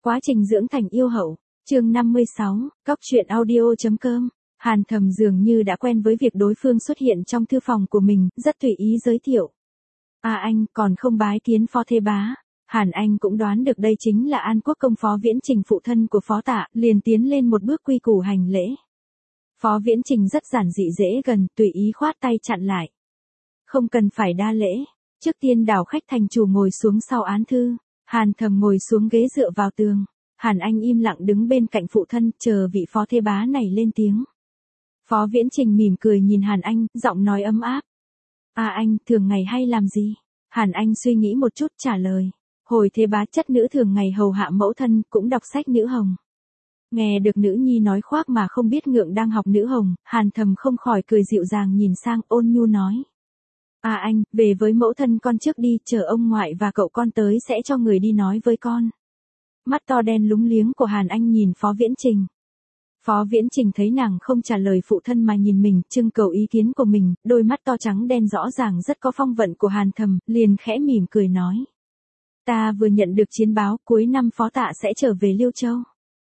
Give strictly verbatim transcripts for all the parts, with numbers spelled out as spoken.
Quá trình dưỡng thành yêu hậu, chương năm mươi sáu, cóc truyện audio.com. Hàn Thầm dường như đã quen với việc đối phương xuất hiện trong thư phòng của mình, rất tùy ý giới thiệu. À anh, còn không bái kiến Phó Thế Bá. Hàn Anh cũng đoán được đây chính là An Quốc công Phó Viễn Trình phụ thân của Phó Tạ, liền tiến lên một bước quy củ hành lễ. Phó Viễn Trình rất giản dị dễ gần, tùy ý khoát tay chặn lại. Không cần phải đa lễ, trước tiên đảo khách thành chủ ngồi xuống sau án thư. Hàn Thầm ngồi xuống ghế dựa vào tường. Hàn Anh im lặng đứng bên cạnh phụ thân, chờ vị Phó Thế Bá này lên tiếng. Phó Viễn Trình mỉm cười nhìn Hàn Anh, giọng nói ấm áp. À anh, thường ngày hay làm gì? Hàn Anh suy nghĩ một chút trả lời. Hồi Thế Bá chất nữ thường ngày hầu hạ mẫu thân, cũng đọc sách nữ hồng. Nghe được nữ nhi nói khoác mà không biết ngượng đang học nữ hồng, Hàn Thầm không khỏi cười dịu dàng nhìn sang, ôn nhu nói. À anh, về với mẫu thân con trước đi, chờ ông ngoại và cậu con tới sẽ cho người đi nói với con. Mắt to đen lúng liếng của Hàn Anh nhìn Phó Viễn Trình. Phó Viễn Trình thấy nàng không trả lời phụ thân mà nhìn mình, trưng cầu ý kiến của mình, đôi mắt to trắng đen rõ ràng rất có phong vận của Hàn Thầm, liền khẽ mỉm cười nói. Ta vừa nhận được chiến báo, cuối năm Phó Tạ sẽ trở về Liêu Châu.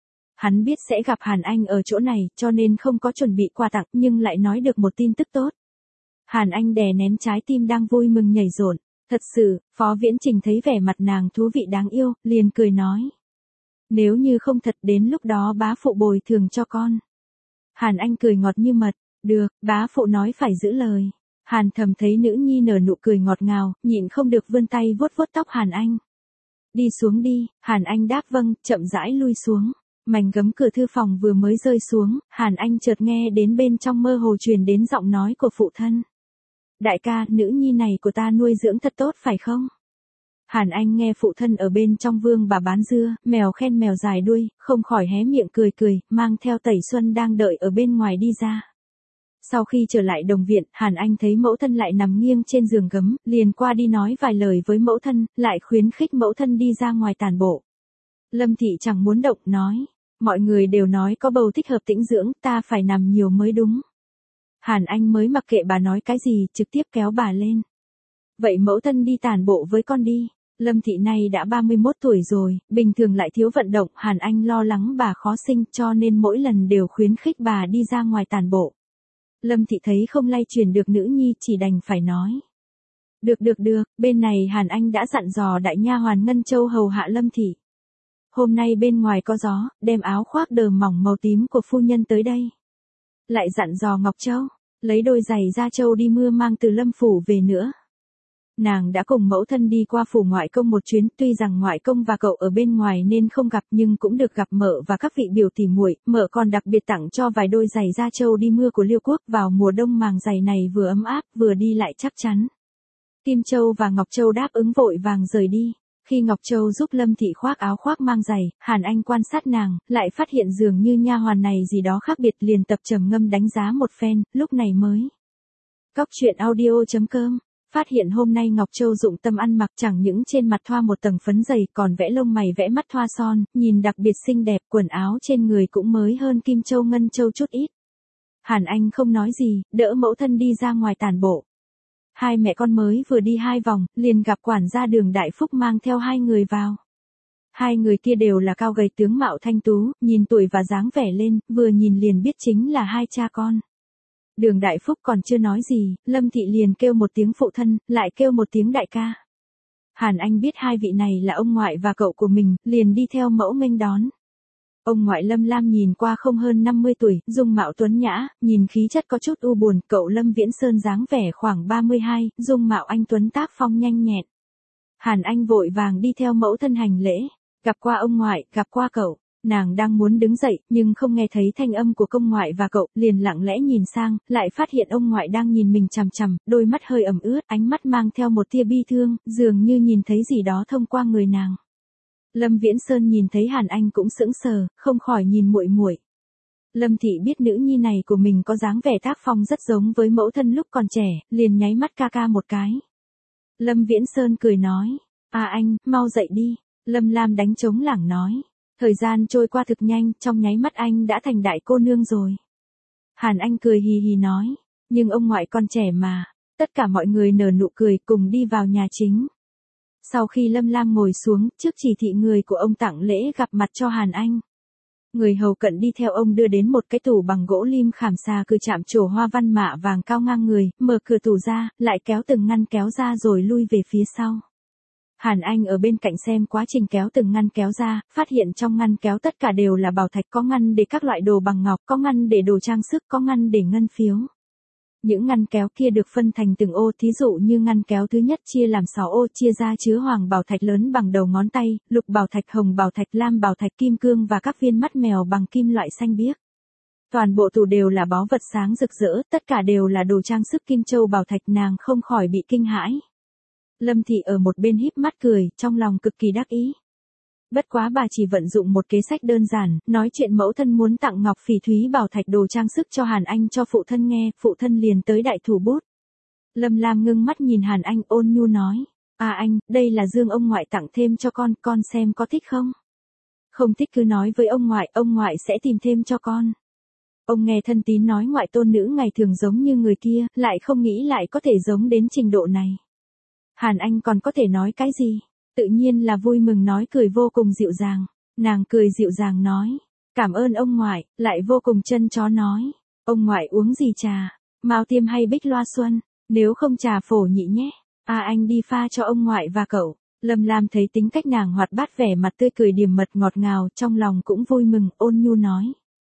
Hắn biết sẽ gặp Hàn Anh ở chỗ này, cho nên không có chuẩn bị quà tặng, nhưng lại nói được một tin tức tốt. Hàn Anh đè nén trái tim đang vui mừng nhảy rộn. Thật sự, Phó Viễn Trình thấy vẻ mặt nàng thú vị đáng yêu, liền cười nói. Nếu như không thật đến lúc đó bá phụ bồi thường cho con. Hàn Anh cười ngọt như mật. Được, bá phụ nói phải giữ lời. Hàn Thầm thấy nữ nhi nở nụ cười ngọt ngào, nhịn không được vươn tay vuốt vuốt tóc Hàn Anh. Đi xuống đi, Hàn Anh đáp vâng, chậm rãi lui xuống. Mảnh gấm cửa thư phòng vừa mới rơi xuống, Hàn Anh chợt nghe đến bên trong mơ hồ truyền đến giọng nói của phụ thân. Đại ca, nữ nhi này của ta nuôi dưỡng thật tốt phải không? Hàn Anh nghe phụ thân ở bên trong vương bà bán dưa, mèo khen mèo dài đuôi, không khỏi hé miệng cười cười, mang theo Tẩy Xuân đang đợi ở bên ngoài đi ra. Sau khi trở lại đồng viện, Hàn Anh thấy mẫu thân lại nằm nghiêng trên giường gấm, liền qua đi nói vài lời với mẫu thân, lại khuyến khích mẫu thân đi ra ngoài tản bộ. Lâm Thị chẳng muốn động, nói, mọi người đều nói có bầu thích hợp tĩnh dưỡng, ta phải nằm nhiều mới đúng. Hàn Anh mới mặc kệ bà nói cái gì, trực tiếp kéo bà lên. Vậy mẫu thân đi tản bộ với con đi. Lâm Thị này đã ba mươi mốt tuổi rồi, bình thường lại thiếu vận động, Hàn Anh lo lắng bà khó sinh cho nên mỗi lần đều khuyến khích bà đi ra ngoài tản bộ. Lâm Thị thấy không lay chuyển được nữ nhi chỉ đành phải nói. Được được được, bên này Hàn Anh đã dặn dò đại nha hoàn Ngân Châu hầu hạ Lâm Thị. Hôm nay bên ngoài có gió, đem áo khoác đờ mỏng màu tím của phu nhân tới đây. Lại dặn dò Ngọc Châu, lấy đôi giày da trâu đi mưa mang từ Lâm phủ về nữa. Nàng đã cùng mẫu thân đi qua phủ ngoại công một chuyến, tuy rằng ngoại công và cậu ở bên ngoài nên không gặp nhưng cũng được gặp mợ và các vị biểu tỉ muội, mợ còn đặc biệt tặng cho vài đôi giày da trâu đi mưa của Liêu Quốc, vào mùa đông màng giày này vừa ấm áp, vừa đi lại chắc chắn. Kim Châu và Ngọc Châu đáp ứng vội vàng rời đi. Khi Ngọc Châu giúp Lâm Thị khoác áo khoác mang giày, Hàn Anh quan sát nàng, lại phát hiện dường như nha hoàn này gì đó khác biệt, liền tập trầm ngâm đánh giá một phen, lúc này mới. Cóc truyện audio.com. Phát hiện hôm nay Ngọc Châu dụng tâm ăn mặc, chẳng những trên mặt thoa một tầng phấn dày, còn vẽ lông mày vẽ mắt thoa son, nhìn đặc biệt xinh đẹp, quần áo trên người cũng mới hơn Kim Châu Ngân Châu chút ít. Hàn Anh không nói gì, đỡ mẫu thân đi ra ngoài tản bộ. Hai mẹ con mới vừa đi hai vòng, liền gặp quản gia Đường Đại Phúc mang theo hai người vào. Hai người kia đều là cao gầy tướng mạo thanh tú, nhìn tuổi và dáng vẻ lên, vừa nhìn liền biết chính là hai cha con. Đường Đại Phúc còn chưa nói gì, Lâm Thị liền kêu một tiếng phụ thân, lại kêu một tiếng đại ca. Hàn Anh biết hai vị này là ông ngoại và cậu của mình, liền đi theo mẫu nghênh đón. Ông ngoại Lâm Lam nhìn qua không hơn năm mươi tuổi, dung mạo tuấn nhã, nhìn khí chất có chút u buồn, cậu Lâm Viễn Sơn dáng vẻ khoảng ba mươi hai, dung mạo anh tuấn tác phong nhanh nhẹn. Hàn Anh vội vàng đi theo mẫu thân hành lễ, gặp qua ông ngoại, gặp qua cậu. Nàng đang muốn đứng dậy, nhưng không nghe thấy thanh âm của công ngoại và cậu, liền lặng lẽ nhìn sang, lại phát hiện ông ngoại đang nhìn mình chằm chằm, đôi mắt hơi ẩm ướt, ánh mắt mang theo một tia bi thương, dường như nhìn thấy gì đó thông qua người nàng. Lâm Viễn Sơn nhìn thấy Hàn Anh cũng sững sờ, không khỏi nhìn muội muội. Lâm Thị biết nữ nhi này của mình có dáng vẻ tác phong rất giống với mẫu thân lúc còn trẻ, liền nháy mắt ca ca một cái. Lâm Viễn Sơn cười nói, à anh, mau dậy đi. Lâm Lam đánh trống lảng nói. Thời gian trôi qua thực nhanh, trong nháy mắt anh đã thành đại cô nương rồi. Hàn Anh cười hì hì nói, nhưng ông ngoại còn trẻ mà. Tất cả mọi người nở nụ cười cùng đi vào nhà chính. Sau khi Lâm Lam ngồi xuống, trước chỉ thị người của ông tặng lễ gặp mặt cho Hàn Anh. Người hầu cận đi theo ông đưa đến một cái tủ bằng gỗ lim khảm xà cừ chạm trổ hoa văn mạ vàng cao ngang người, mở cửa tủ ra, lại kéo từng ngăn kéo ra rồi lui về phía sau. Hàn Anh ở bên cạnh xem quá trình kéo từng ngăn kéo ra, phát hiện trong ngăn kéo tất cả đều là bảo thạch, có ngăn để các loại đồ bằng ngọc, có ngăn để đồ trang sức, có ngăn để ngân phiếu. Những ngăn kéo kia được phân thành từng ô, thí dụ như ngăn kéo thứ nhất chia làm sáu ô, chia ra chứa hoàng bảo thạch lớn bằng đầu ngón tay, lục bảo thạch, hồng bảo thạch, lam bảo thạch, kim cương và các viên mắt mèo bằng kim loại xanh biếc. Toàn bộ tủ đều là báu vật sáng rực rỡ, tất cả đều là đồ trang sức kim châu bảo thạch, nàng không khỏi bị kinh hãi. Lâm Thị ở một bên híp mắt cười, trong lòng cực kỳ đắc ý. Bất quá bà chỉ vận dụng một kế sách đơn giản, nói chuyện mẫu thân muốn tặng ngọc phỉ thúy bảo thạch đồ trang sức cho Hàn Anh cho phụ thân nghe, phụ thân liền tới đại thủ bút. Lâm Lam ngưng mắt nhìn Hàn Anh ôn nhu nói, à anh, đây là dương ông ngoại tặng thêm cho con, con xem có thích không? Không thích cứ nói với ông ngoại, ông ngoại sẽ tìm thêm cho con. Ông nghe thân tín nói ngoại tôn nữ ngày thường giống như người kia, lại không nghĩ lại có thể giống đến trình độ này. Hàn Anh còn có thể nói cái gì? Tự nhiên là vui mừng nói cười vô cùng dịu dàng. Nàng cười dịu dàng nói, cảm ơn ông ngoại, lại vô cùng chân chó nói, ông ngoại uống gì trà, Mao Tiêm hay Bích Loa Xuân, nếu không trà phổ nhị nhé, à anh đi pha cho ông ngoại và cậu. Lâm Lam thấy tính cách nàng hoạt bát, vẻ mặt tươi cười điềm mật ngọt ngào, trong lòng cũng vui mừng, ôn nhu nói,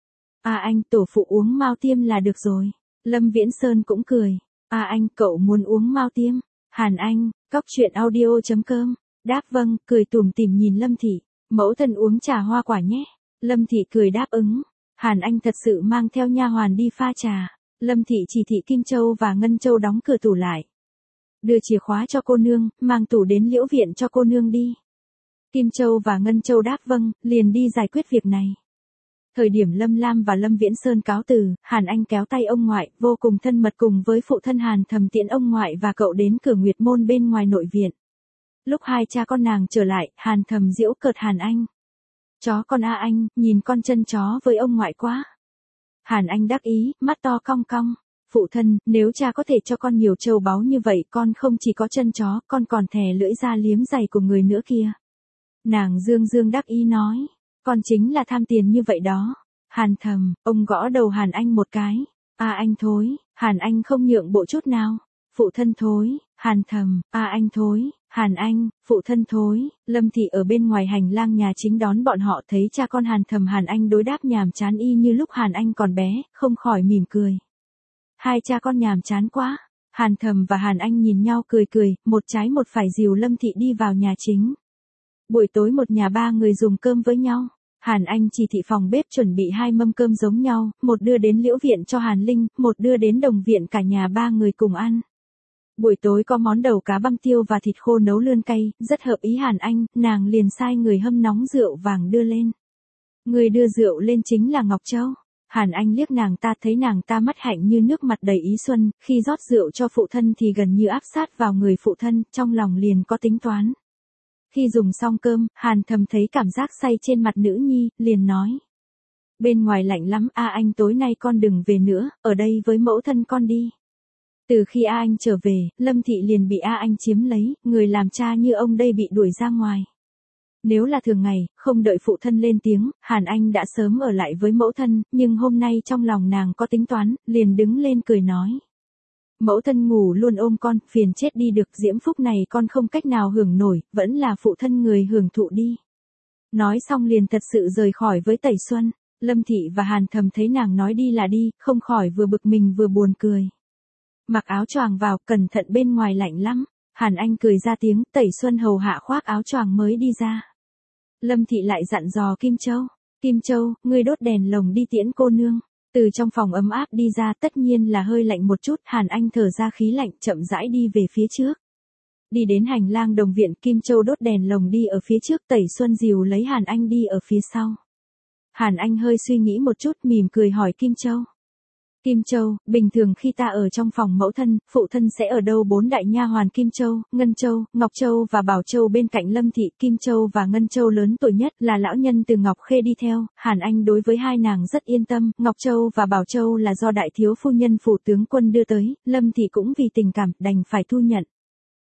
à anh, tổ phụ uống Mao Tiêm là được rồi. Lâm Viễn Sơn cũng cười, à anh, cậu muốn uống Mao Tiêm? Hàn Anh, cóc truyện audio chấm com. Đáp vâng, cười tủm tỉm nhìn Lâm Thị, mẫu thân uống trà hoa quả nhé. Lâm Thị cười đáp ứng. Hàn Anh thật sự mang theo nha hoàn đi pha trà. Lâm Thị chỉ thị Kim Châu và Ngân Châu đóng cửa tủ lại. Đưa chìa khóa cho cô nương, mang tủ đến Liễu viện cho cô nương đi. Kim Châu và Ngân Châu đáp vâng, liền đi giải quyết việc này. Thời điểm Lâm Lam và Lâm Viễn Sơn cáo từ, Hàn Anh kéo tay ông ngoại, vô cùng thân mật cùng với phụ thân Hàn Thầm tiễn ông ngoại và cậu đến cửa Nguyệt Môn bên ngoài nội viện. Lúc hai cha con nàng trở lại, Hàn Thầm giễu cợt Hàn Anh. Chó con a anh, nhìn con chân chó với ông ngoại quá. Hàn Anh đắc ý, mắt to cong cong. Phụ thân, nếu cha có thể cho con nhiều châu báu như vậy, con không chỉ có chân chó, con còn thè lưỡi ra liếm giày của người nữa kia. Nàng dương dương đắc ý nói, con chính là tham tiền như vậy đó. Hàn Thầm, ông gõ đầu Hàn Anh một cái. A anh thối, Hàn Anh không nhượng bộ chút nào. Phụ thân thối, Hàn Thầm, a anh thối, Hàn Anh, phụ thân thối. Lâm Thị ở bên ngoài hành lang nhà chính đón bọn họ, thấy cha con Hàn Thầm Hàn Anh đối đáp nhàm chán y như lúc Hàn Anh còn bé, không khỏi mỉm cười. Hai cha con nhàm chán quá. Hàn Thầm và Hàn Anh nhìn nhau cười cười, một trái một phải dìu Lâm Thị đi vào nhà chính. Buổi tối một nhà ba người dùng cơm với nhau. Hàn Anh chỉ thị phòng bếp chuẩn bị hai mâm cơm giống nhau, một đưa đến Liễu viện cho Hàn Linh, một đưa đến Đồng viện, cả nhà ba người cùng ăn. Buổi tối có món đầu cá băm tiêu và thịt khô nấu lươn cay, rất hợp ý Hàn Anh, nàng liền sai người hâm nóng rượu vàng đưa lên. Người đưa rượu lên chính là Ngọc Châu. Hàn Anh liếc nàng ta, thấy nàng ta mắt hạnh như nước, mặt đầy ý xuân, khi rót rượu cho phụ thân thì gần như áp sát vào người phụ thân, trong lòng liền có tính toán. Khi dùng xong cơm, Hàn Thầm thấy cảm giác say trên mặt nữ nhi, liền nói. Bên ngoài lạnh lắm, a anh tối nay con đừng về nữa, ở đây với mẫu thân con đi. Từ khi A Anh trở về, Lâm Thị liền bị A Anh chiếm lấy, người làm cha như ông đây bị đuổi ra ngoài. Nếu là thường ngày, không đợi phụ thân lên tiếng, Hàn Anh đã sớm ở lại với mẫu thân, nhưng hôm nay trong lòng nàng có tính toán, liền đứng lên cười nói. Mẫu thân ngủ luôn ôm con, phiền chết đi được, diễm phúc này con không cách nào hưởng nổi, vẫn là phụ thân người hưởng thụ đi. Nói xong liền thật sự rời khỏi với Tẩy Xuân. Lâm Thị và Hàn Thầm thấy nàng nói đi là đi, không khỏi vừa bực mình vừa buồn cười. Mặc áo choàng vào, cẩn thận bên ngoài lạnh lắm. Hàn Anh cười ra tiếng, Tẩy Xuân hầu hạ khoác áo choàng mới đi ra. Lâm Thị lại dặn dò Kim Châu. Kim Châu, ngươi đốt đèn lồng đi tiễn cô nương. Từ trong phòng ấm áp đi ra, tất nhiên là hơi lạnh một chút, Hàn Anh thở ra khí lạnh, chậm rãi đi về phía trước. Đi đến hành lang Đồng viện, Kim Châu đốt đèn lồng đi ở phía trước, Tẩy Xuân dìu lấy Hàn Anh đi ở phía sau. Hàn Anh hơi suy nghĩ một chút, mỉm cười hỏi Kim Châu. Kim Châu, bình thường khi ta ở trong phòng mẫu thân, phụ thân sẽ ở đâu? Bốn đại nha hoàn Kim Châu, Ngân Châu, Ngọc Châu và Bảo Châu bên cạnh Lâm Thị. Kim Châu và Ngân Châu lớn tuổi nhất, là lão nhân từ Ngọc Khê đi theo. Hàn Anh đối với hai nàng rất yên tâm. Ngọc Châu và Bảo Châu là do đại thiếu phu nhân phủ tướng quân đưa tới, Lâm Thị cũng vì tình cảm đành phải thu nhận.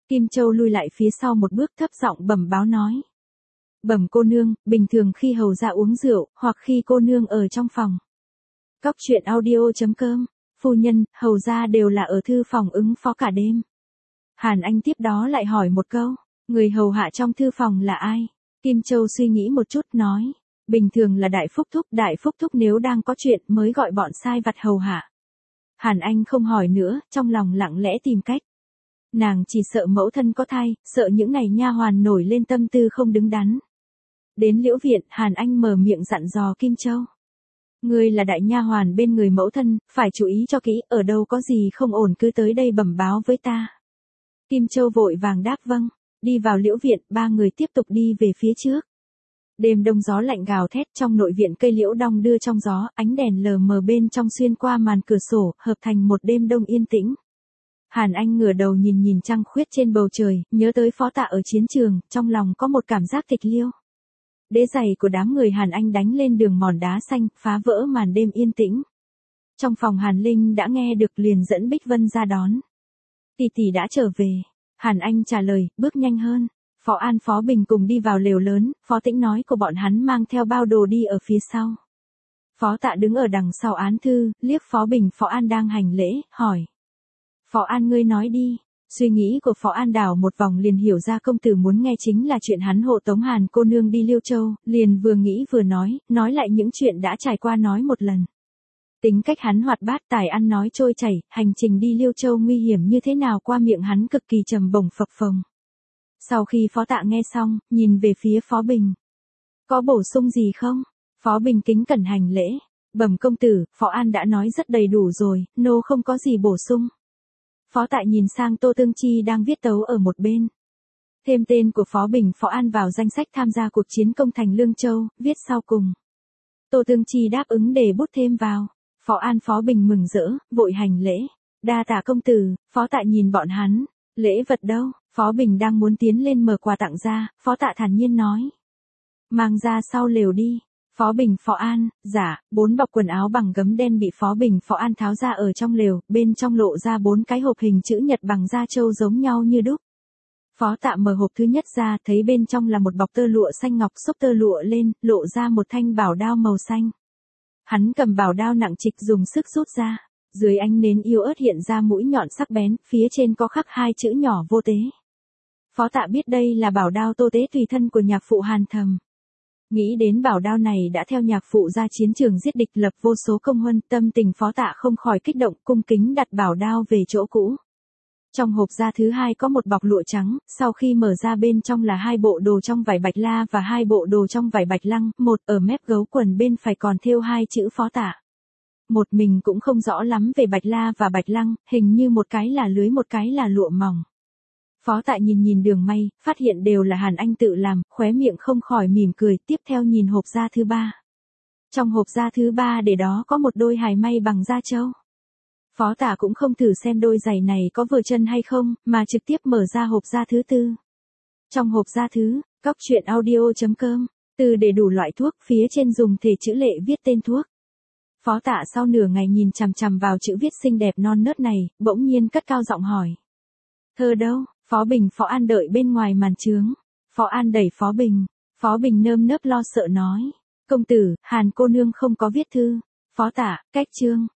Kim Châu lui lại phía sau một bước thấp giọng bẩm báo nói. Bẩm cô nương, bình thường khi hầu ra uống rượu, hoặc khi cô nương ở trong phòng. Cóc truyện audio.com, phu nhân, hầu ra đều là ở thư phòng ứng phó cả đêm. Hàn Anh tiếp đó lại hỏi một câu, người hầu hạ trong thư phòng là ai? Kim Châu suy nghĩ một chút nói, bình thường là Đại Phúc Thúc, Đại Phúc Thúc nếu đang có chuyện mới gọi bọn sai vặt hầu hạ. Hàn Anh không hỏi nữa, trong lòng lặng lẽ tìm cách. Nàng chỉ sợ mẫu thân có thai, sợ những ngày nha hoàn nổi lên tâm tư không đứng đắn. Đến Liễu viện, Hàn Anh mở miệng dặn dò Kim Châu. Ngươi là đại nha hoàn bên người mẫu thân, phải chú ý cho kỹ, ở đâu có gì không ổn cứ tới đây bẩm báo với ta. Kim Châu vội vàng đáp vâng, đi vào Liễu viện, ba người tiếp tục đi về phía trước. Đêm đông gió lạnh gào thét, trong nội viện cây liễu đong đưa trong gió, ánh đèn lờ mờ bên trong xuyên qua màn cửa sổ, hợp thành một đêm đông yên tĩnh. Hàn Anh ngửa đầu nhìn nhìn trăng khuyết trên bầu trời, nhớ tới Phó Tạ ở chiến trường, trong lòng có một cảm giác tịch liêu. Đế giày của đám người Hàn Anh đánh lên đường mòn đá xanh, phá vỡ màn đêm yên tĩnh. Trong phòng Hàn Linh đã nghe được liền dẫn Bích Vân ra đón. Tỷ tỷ đã trở về. Hàn Anh trả lời, bước nhanh hơn. Phó An Phó Bình cùng đi vào lều lớn, Phó Tĩnh nói của bọn hắn mang theo bao đồ đi ở phía sau. Phó Tạ đứng ở đằng sau án thư, liếc Phó Bình Phó An đang hành lễ, hỏi. Phó An ngươi nói đi. Suy nghĩ của Phó An đảo một vòng liền hiểu ra công tử muốn nghe chính là chuyện hắn hộ tống Hàn cô nương đi Liêu Châu, liền vừa nghĩ vừa nói, nói lại những chuyện đã trải qua nói một lần. Tính cách hắn hoạt bát, tài ăn nói trôi chảy, hành trình đi Liêu Châu nguy hiểm như thế nào qua miệng hắn cực kỳ trầm bổng phập phồng. Sau khi Phó Tạ nghe xong, nhìn về phía Phó Bình. Có bổ sung gì không? Phó Bình kính cẩn hành lễ. Bẩm công tử, Phó An đã nói rất đầy đủ rồi, nô không có gì bổ sung. Phó Tạ nhìn sang Tô Tương Chi đang viết tấu ở một bên. Thêm tên của Phó Bình Phó An vào danh sách tham gia cuộc chiến công thành Lương Châu, viết sau cùng. Tô Tương Chi đáp ứng để bút thêm vào. Phó An Phó Bình mừng rỡ, vội hành lễ. Đa tạ công tử. Phó Tạ nhìn bọn hắn. Lễ vật đâu? Phó Bình đang muốn tiến lên mở quà tặng ra, Phó Tạ thản nhiên nói. Mang ra sau lều đi. Phó Bình Phó An, dạ, bốn bọc quần áo bằng gấm đen bị Phó Bình Phó An tháo ra ở trong lều, bên trong lộ ra bốn cái hộp hình chữ nhật bằng da trâu giống nhau như đúc. Phó Tạ mở hộp thứ nhất ra, thấy bên trong là một bọc tơ lụa xanh ngọc, xốc tơ lụa lên, lộ ra một thanh bảo đao màu xanh. Hắn cầm bảo đao nặng trịch dùng sức rút ra, dưới ánh nến yêu ớt hiện ra mũi nhọn sắc bén, phía trên có khắc hai chữ nhỏ vô tế. Phó Tạ biết đây là bảo đao Tô Tế tùy thân của nhạc phụ Hàn Thầm. Nghĩ đến bảo đao này đã theo nhạc phụ ra chiến trường giết địch lập vô số công huân, tâm tình Phó Tạ không khỏi kích động, cung kính đặt bảo đao về chỗ cũ. Trong hộp da thứ hai có một bọc lụa trắng, sau khi mở ra bên trong là hai bộ đồ trong vải bạch la và hai bộ đồ trong vải bạch lăng, một ở mép gấu quần bên phải còn thêu hai chữ Phó Tạ. Một mình cũng không rõ lắm về bạch la và bạch lăng, hình như một cái là lưới một cái là lụa mỏng. Phó Tạ nhìn nhìn đường may, phát hiện đều là Hàn Anh tự làm, khóe miệng không khỏi mỉm cười, tiếp theo nhìn hộp da thứ ba. Trong hộp da thứ ba để đó có một đôi hài may bằng da trâu. Phó Tạ cũng không thử xem đôi giày này có vừa chân hay không, mà trực tiếp mở ra hộp da thứ tư. Trong hộp da thứ, cóc truyện audio.com, từ để đủ loại thuốc, phía trên dùng thể chữ lệ viết tên thuốc. Phó Tạ sau nửa ngày nhìn chằm chằm vào chữ viết xinh đẹp non nớt này, bỗng nhiên cất cao giọng hỏi. Thơ đâu? Phó Bình Phó An đợi bên ngoài màn trướng. Phó An đẩy Phó Bình. Phó Bình nơm nớp lo sợ nói. Công tử, Hàn cô nương không có viết thư. Phó Tạ, cách chương.